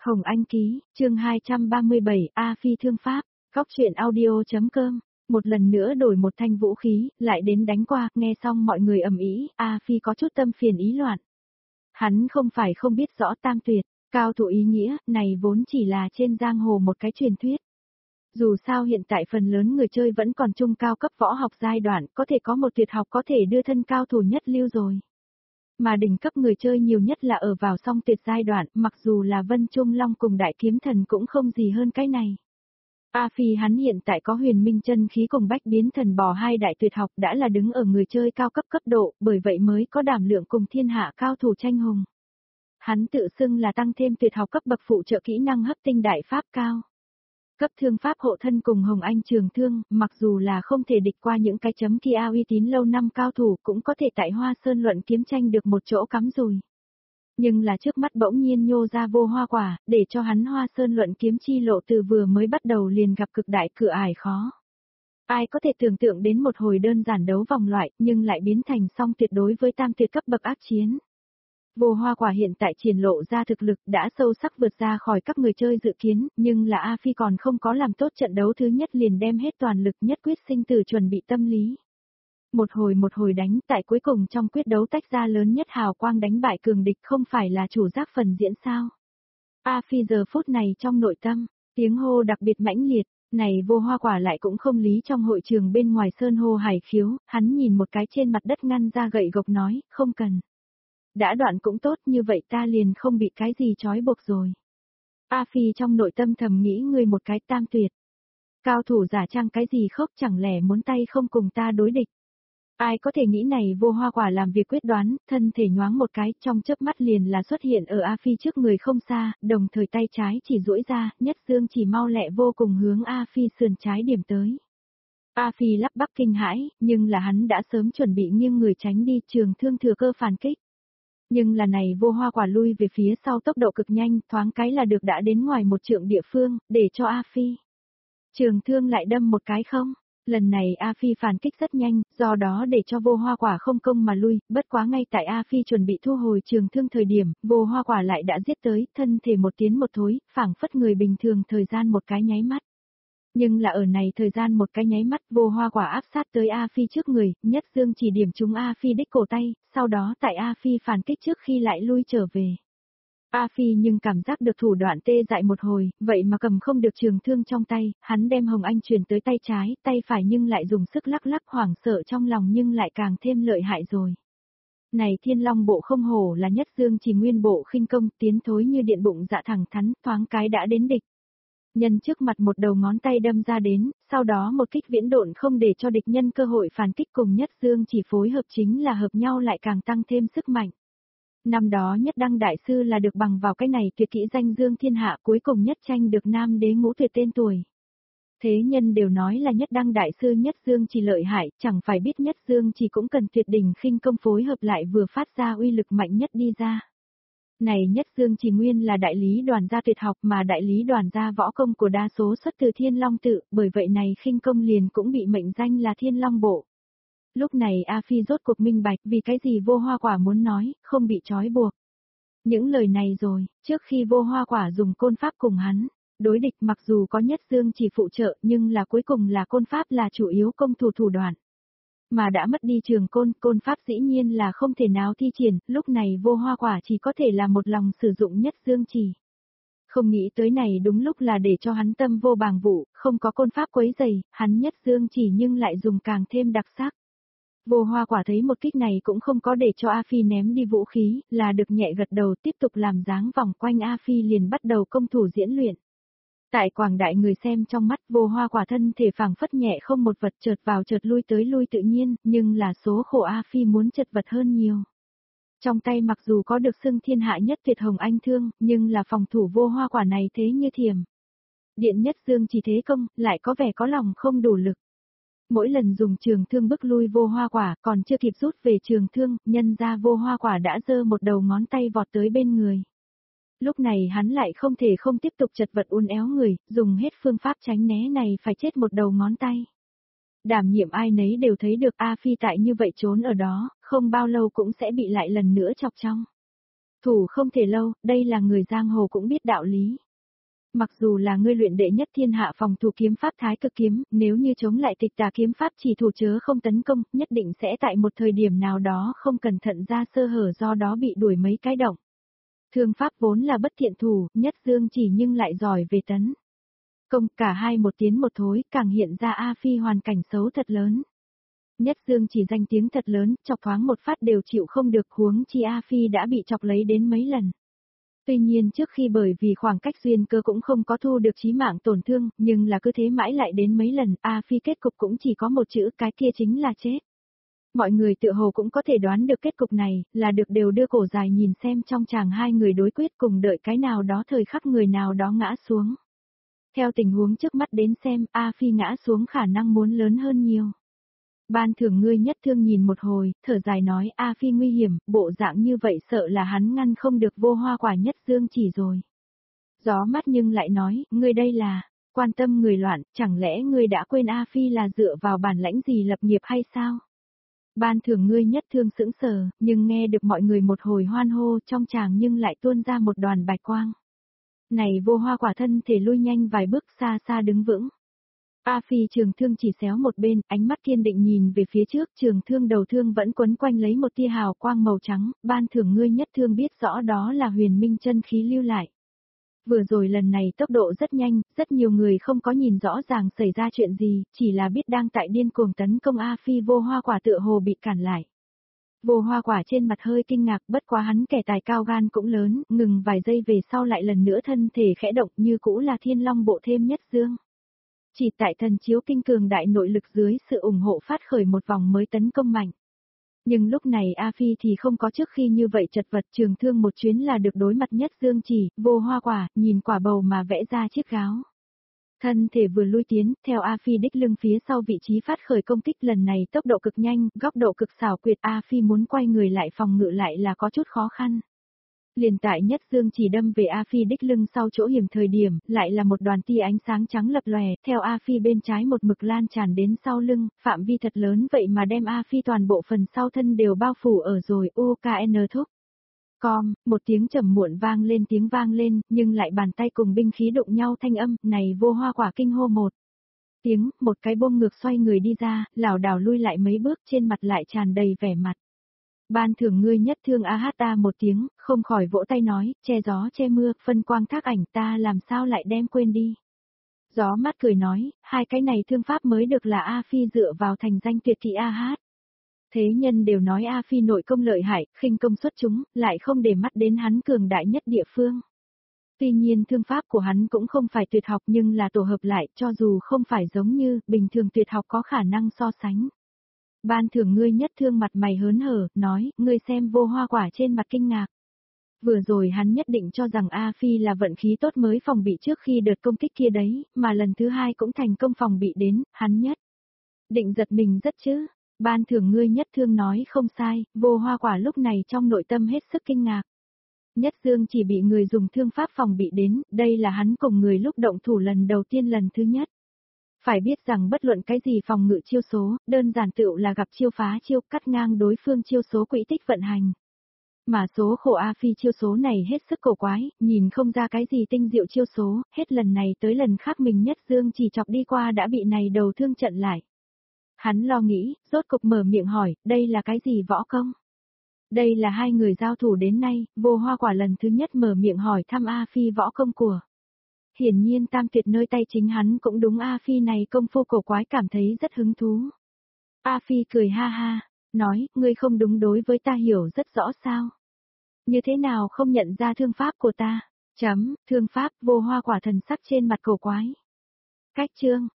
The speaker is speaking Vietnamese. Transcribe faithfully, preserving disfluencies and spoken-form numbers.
Hồng Anh ký, chương hai trăm ba mươi bảy, A Phi thương pháp, góc truyện audio.com. Một lần nữa đổi một thanh vũ khí, lại đến đánh qua, nghe xong mọi người ầm ĩ, A Phi có chút tâm phiền ý loạn. Hắn không phải không biết rõ tam tuyệt, cao thủ ý nghĩa, này vốn chỉ là trên giang hồ một cái truyền thuyết. Dù sao hiện tại phần lớn người chơi vẫn còn trung cao cấp võ học giai đoạn, có thể có một tuyệt học có thể đưa thân cao thủ nhất lưu rồi. Mà đỉnh cấp người chơi nhiều nhất là ở vào song tuyệt giai đoạn, mặc dù là Vân Trung Long cùng Đại Kiếm Thần cũng không gì hơn cái này. A Phi hắn hiện tại có Huyền Minh chân khí cùng Bách Biến Thần Bò hai đại tuyệt học đã là đứng ở người chơi cao cấp cấp độ, bởi vậy mới có đảm lượng cùng thiên hạ cao thủ tranh hùng. Hắn tự xưng là tăng thêm tuyệt học cấp bậc phụ trợ kỹ năng hấp tinh đại pháp cao. Cấp thương pháp hộ thân cùng Hồng Anh trường thương, mặc dù là không thể địch qua những cái chấm kia uy tín lâu năm cao thủ cũng có thể tại Hoa Sơn luận kiếm tranh được một chỗ cắm rùi. Nhưng là trước mắt bỗng nhiên nhô ra vô hoa quả, để cho hắn Hoa Sơn luận kiếm chi lộ từ vừa mới bắt đầu liền gặp cực đại cửa ải khó. Ai có thể tưởng tượng đến một hồi đơn giản đấu vòng loại, nhưng lại biến thành song tuyệt đối với tam tuyệt cấp bậc ác chiến. Vô hoa quả hiện tại triển lộ ra thực lực đã sâu sắc vượt ra khỏi các người chơi dự kiến, nhưng là A Phi còn không có làm tốt trận đấu thứ nhất liền đem hết toàn lực nhất quyết sinh tử chuẩn bị tâm lý. Một hồi một hồi đánh, tại cuối cùng trong quyết đấu tách ra lớn nhất hào quang đánh bại cường địch không phải là chủ giác phần diễn sao. A Phi giờ phút này trong nội tâm, tiếng hô đặc biệt mãnh liệt, này vô hoa quả lại cũng không lý trong hội trường bên ngoài sơn hô hải khiếu, hắn nhìn một cái trên mặt đất ngăn ra gậy gộc nói, không cần. Đã đoạn cũng tốt như vậy ta liền không bị cái gì trói buộc rồi. A Phi trong nội tâm thầm nghĩ người một cái tam tuyệt. Cao thủ giả trang cái gì khóc chẳng lẽ muốn tay không cùng ta đối địch. Ai có thể nghĩ này vô hoa quả làm việc quyết đoán, thân thể nhoáng một cái trong chớp mắt liền là xuất hiện ở A Phi trước người không xa, đồng thời tay trái chỉ duỗi ra, nhất dương chỉ mau lẹ vô cùng hướng A Phi sườn trái điểm tới. A Phi lắp bắp kinh hãi, nhưng là hắn đã sớm chuẩn bị nghiêng người tránh đi trường thương thừa cơ phản kích. Nhưng là này vô hoa quả lui về phía sau tốc độ cực nhanh, thoáng cái là được đã đến ngoài một trượng địa phương, để cho A Phi. Trường thương lại đâm một cái không, lần này A Phi phản kích rất nhanh, do đó để cho vô hoa quả không công mà lui, bất quá ngay tại A Phi chuẩn bị thu hồi trường thương thời điểm, vô hoa quả lại đã giết tới, thân thể một tiến một thối, phảng phất người bình thường thời gian một cái nháy mắt. Nhưng là ở này thời gian một cái nháy mắt vô hoa quả áp sát tới A Phi trước người, nhất dương chỉ điểm trúng A Phi đích cổ tay, sau đó tại A Phi phản kích trước khi lại lui trở về. A Phi nhưng cảm giác được thủ đoạn tê dại một hồi, vậy mà cầm không được trường thương trong tay, hắn đem Hồng Anh chuyển tới tay trái, tay phải nhưng lại dùng sức lắc lắc hoảng sợ trong lòng nhưng lại càng thêm lợi hại rồi. Này Thiên Long bộ không hổ là nhất dương chỉ nguyên bộ khinh công tiến thối như điện bụng dạ thẳng thắn, thoáng cái đã đến địch. Nhân trước mặt một đầu ngón tay đâm ra đến, sau đó một kích viễn độn không để cho địch nhân cơ hội phản kích cùng nhất dương chỉ phối hợp chính là hợp nhau lại càng tăng thêm sức mạnh. Năm đó nhất đăng đại sư là được bằng vào cái này tuyệt kỹ danh dương thiên hạ cuối cùng nhất tranh được nam đế ngũ tuyệt tên tuổi. Thế nhân đều nói là nhất đăng đại sư nhất dương chỉ lợi hại, chẳng phải biết nhất dương chỉ cũng cần tuyệt đỉnh khinh công phối hợp lại vừa phát ra uy lực mạnh nhất đi ra. Này nhất dương chỉ nguyên là đại lý đoàn gia tuyệt học mà đại lý đoàn gia võ công của đa số xuất từ Thiên Long tự, bởi vậy này khinh công liền cũng bị mệnh danh là Thiên Long bộ. Lúc này A Phi rốt cuộc minh bạch vì cái gì vô hoa quả muốn nói, không bị trói buộc. Những lời này rồi, trước khi vô hoa quả dùng côn pháp cùng hắn, đối địch mặc dù có nhất dương chỉ phụ trợ nhưng là cuối cùng là côn pháp là chủ yếu công thủ thủ đoạn. Mà đã mất đi trường côn, côn pháp dĩ nhiên là không thể nào thi triển, lúc này vô hoa quả chỉ có thể là một lòng sử dụng nhất dương chỉ. Không nghĩ tới này đúng lúc là để cho hắn tâm vô bàng vụ, không có côn pháp quấy dày, hắn nhất dương chỉ nhưng lại dùng càng thêm đặc sắc. Vô hoa quả thấy một kích này cũng không có để cho A Phi ném đi vũ khí, là được nhẹ gật đầu tiếp tục làm dáng vòng quanh A Phi liền bắt đầu công thủ diễn luyện. Tại quảng đại người xem trong mắt vô hoa quả thân thể phảng phất nhẹ không một vật chợt vào chợt lui tới lui tự nhiên, nhưng là số khổ A Phi muốn chật vật hơn nhiều. Trong tay mặc dù có được xưng thiên hạ nhất tuyệt Hồng Anh thương, nhưng là phòng thủ vô hoa quả này thế như thiềm. Điện nhất dương chỉ thế công, lại có vẻ có lòng không đủ lực. Mỗi lần dùng trường thương bức lui vô hoa quả còn chưa kịp rút về trường thương, nhân ra vô hoa quả đã giơ một đầu ngón tay vọt tới bên người. Lúc này hắn lại không thể không tiếp tục chật vật uốn éo người, dùng hết phương pháp tránh né này phải chết một đầu ngón tay. Đảm nhiệm ai nấy đều thấy được A Phi tại như vậy trốn ở đó, không bao lâu cũng sẽ bị lại lần nữa chọc trong. Thủ không thể lâu, đây là người giang hồ cũng biết đạo lý. Mặc dù là ngươi luyện đệ nhất thiên hạ phòng thủ kiếm pháp thái cực kiếm, nếu như chống lại tịch tà kiếm pháp chỉ thủ chớ không tấn công, nhất định sẽ tại một thời điểm nào đó không cẩn thận ra sơ hở do đó bị đuổi mấy cái động. Thương pháp vốn là bất thiện thủ, Nhất Dương Chỉ nhưng lại giỏi về tấn công, cả hai một tiến một thối, càng hiện ra A Phi hoàn cảnh xấu thật lớn. Nhất Dương Chỉ danh tiếng thật lớn, chọc thoáng một phát đều chịu không được, huống chi A Phi đã bị chọc lấy đến mấy lần. Tuy nhiên trước khi bởi vì khoảng cách duyên cơ cũng không có thu được chí mạng tổn thương, nhưng là cứ thế mãi lại đến mấy lần, A Phi kết cục cũng chỉ có một chữ, cái kia chính là chết. Mọi người tự hồ cũng có thể đoán được kết cục này, là được đều đưa cổ dài nhìn xem trong chàng hai người đối quyết cùng đợi cái nào đó thời khắc người nào đó ngã xuống. Theo tình huống trước mắt đến xem, A Phi ngã xuống khả năng muốn lớn hơn nhiều. Ban Thưởng ngươi nhất thương nhìn một hồi, thở dài nói A Phi nguy hiểm, bộ dạng như vậy sợ là hắn ngăn không được Vô Hoa Quả Nhất Dương Chỉ rồi. Gió mắt nhưng lại nói, ngươi đây là, quan tâm người loạn, chẳng lẽ ngươi đã quên A Phi là dựa vào bản lãnh gì lập nghiệp hay sao? Ban Thưởng ngươi nhất thương sững sờ, nhưng nghe được mọi người một hồi hoan hô trong chàng nhưng lại tuôn ra một đoàn bạch quang. Này Vô Hoa Quả thân thể lui nhanh vài bước xa xa đứng vững. A Phi trường thương chỉ xéo một bên, ánh mắt kiên định nhìn về phía trước, trường thương đầu thương vẫn quấn quanh lấy một tia hào quang màu trắng, Ban Thưởng ngươi nhất thương biết rõ đó là huyền minh chân khí lưu lại. Vừa rồi lần này tốc độ rất nhanh, rất nhiều người không có nhìn rõ ràng xảy ra chuyện gì, chỉ là biết đang tại điên cuồng tấn công A Phi Vô Hoa Quả tựa hồ bị cản lại. Vô Hoa Quả trên mặt hơi kinh ngạc, bất quá hắn kẻ tài cao gan cũng lớn, ngừng vài giây về sau lại lần nữa thân thể khẽ động như cũ là Thiên Long bộ thêm Nhất Dương. Chỉ tại thần chiếu kinh cường đại nội lực dưới sự ủng hộ phát khởi một vòng mới tấn công mạnh. Nhưng lúc này A Phi thì không có trước khi như vậy chật vật, trường thương một chuyến là được đối mặt Nhất Dương Chỉ, Vô Hoa Quả, nhìn quả bầu mà vẽ ra chiếc gáo. Thân thể vừa lui tiến, theo A Phi đích lưng phía sau vị trí phát khởi công kích lần này tốc độ cực nhanh, góc độ cực xảo quyệt, A Phi muốn quay người lại phòng ngự lại là có chút khó khăn. Liền tại Nhất Dương Chỉ đâm về A Phi đích lưng sau chỗ hiểm thời điểm, lại là một đoàn tia ánh sáng trắng lập lòe, theo A Phi bên trái một mực lan tràn đến sau lưng, phạm vi thật lớn vậy mà đem A Phi toàn bộ phần sau thân đều bao phủ ở rồi, u ca en thúc. Com, một tiếng trầm muộn vang lên tiếng vang lên, nhưng lại bàn tay cùng binh khí đụng nhau thanh âm, này Vô Hoa Quả kinh hô một tiếng, một cái bông ngược xoay người đi ra, lảo đảo lui lại mấy bước, trên mặt lại tràn đầy vẻ mặt. Ban Thưởng ngươi nhất thương a hát ta một tiếng, không khỏi vỗ tay nói, che gió che mưa, phân quang thác ảnh ta làm sao lại đem quên đi. Gió mắt cười nói, hai cái này thương pháp mới được là A Phi dựa vào thành danh tuyệt kỹ a hát. Thế nhân đều nói A Phi nội công lợi hại, khinh công xuất chúng, lại không để mắt đến hắn cường đại nhất địa phương. Tuy nhiên thương pháp của hắn cũng không phải tuyệt học nhưng là tổ hợp lại, cho dù không phải giống như bình thường tuyệt học có khả năng so sánh. Ban Thưởng ngươi nhất thương mặt mày hớn hở, nói, ngươi xem Vô Hoa Quả trên mặt kinh ngạc. Vừa rồi hắn nhất định cho rằng A Phi là vận khí tốt mới phòng bị trước khi đợt công kích kia đấy, mà lần thứ hai cũng thành công phòng bị đến, hắn nhất định giật mình rất chứ. Ban Thưởng ngươi nhất thương nói không sai, Vô Hoa Quả lúc này trong nội tâm hết sức kinh ngạc. Nhất Dương chỉ bị người dùng thương pháp phòng bị đến, đây là hắn cùng người lúc động thủ lần đầu tiên lần thứ nhất. Phải biết rằng bất luận cái gì phòng ngự chiêu số, đơn giản tựu là gặp chiêu phá chiêu cắt ngang đối phương chiêu số quỹ tích vận hành. Mà số khổ A Phi chiêu số này hết sức cổ quái, nhìn không ra cái gì tinh diệu chiêu số, hết lần này tới lần khác mình Nhất Dương chỉ chọc đi qua đã bị này đầu thương trận lại. Hắn lo nghĩ, rốt cục mở miệng hỏi, đây là cái gì võ công? Đây là hai người giao thủ đến nay, Vô Hoa Quả lần thứ nhất mở miệng hỏi thăm A Phi võ công của. Hiển nhiên tam tuyệt nơi tay chính hắn cũng đúng A Phi này công phu cổ quái cảm thấy rất hứng thú. A Phi cười ha ha, nói, ngươi không đúng đối với ta hiểu rất rõ sao. Như thế nào không nhận ra thương pháp của ta? Chấm, thương pháp, Vô Hoa Quả thần sắc trên mặt cổ quái. Cách chương.